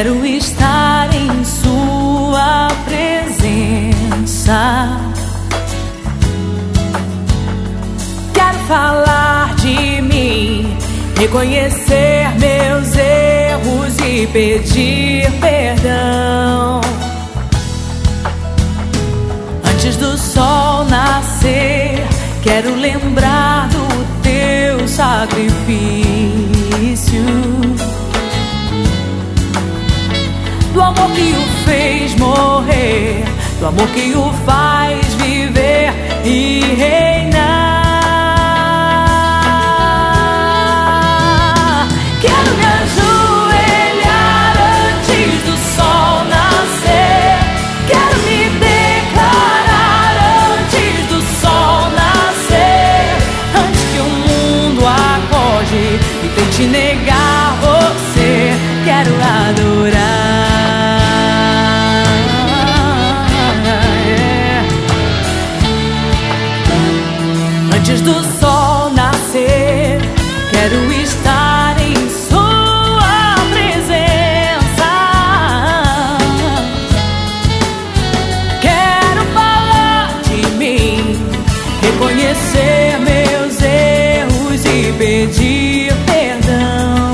Quero estar em sua presença. Quero falar de mim, reconhecer meus erros e pedir perdão. Antes do sol nascer, quero lembrar do teu sacrifício, do amor que o fez morrer, do amor que o faz viver e reinar. Quero me ajoelhar antes do sol nascer. Quero me declarar antes do sol nascer. Antes que o mundo acorde e tente negar você, quero adorar. Antes do sol nascer, quero estar em sua presença. Quero falar de mim, reconhecer meus erros e pedir perdão.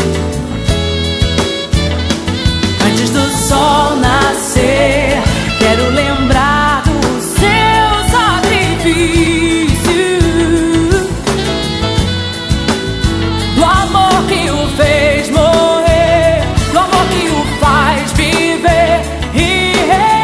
Antes do sol nascer, quero lembrar do seu sacrifício, do amor que o fez morrer, do amor que o faz viver e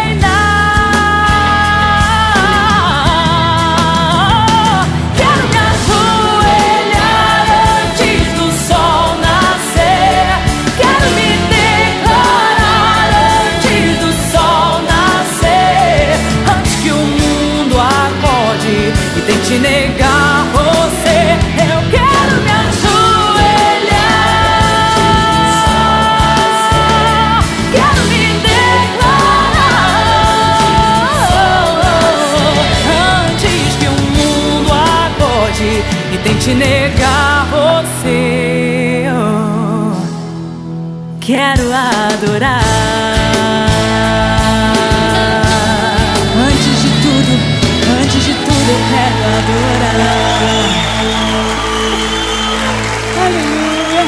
reinar. Quero me ajoelhar antes do sol nascer. Quero me declarar antes do sol nascer. Antes que o mundo acorde e tente negar você, eu quero me ajoelhar. Quero me declarar antes que o mundo acorde e tente negar você. Quero adorar. Antes de tudo eu quero adorar. Aleluia.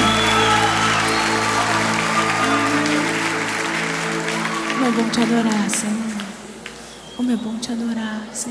Como é bom te adorar, Senhor. Como é bom te adorar, Senhor.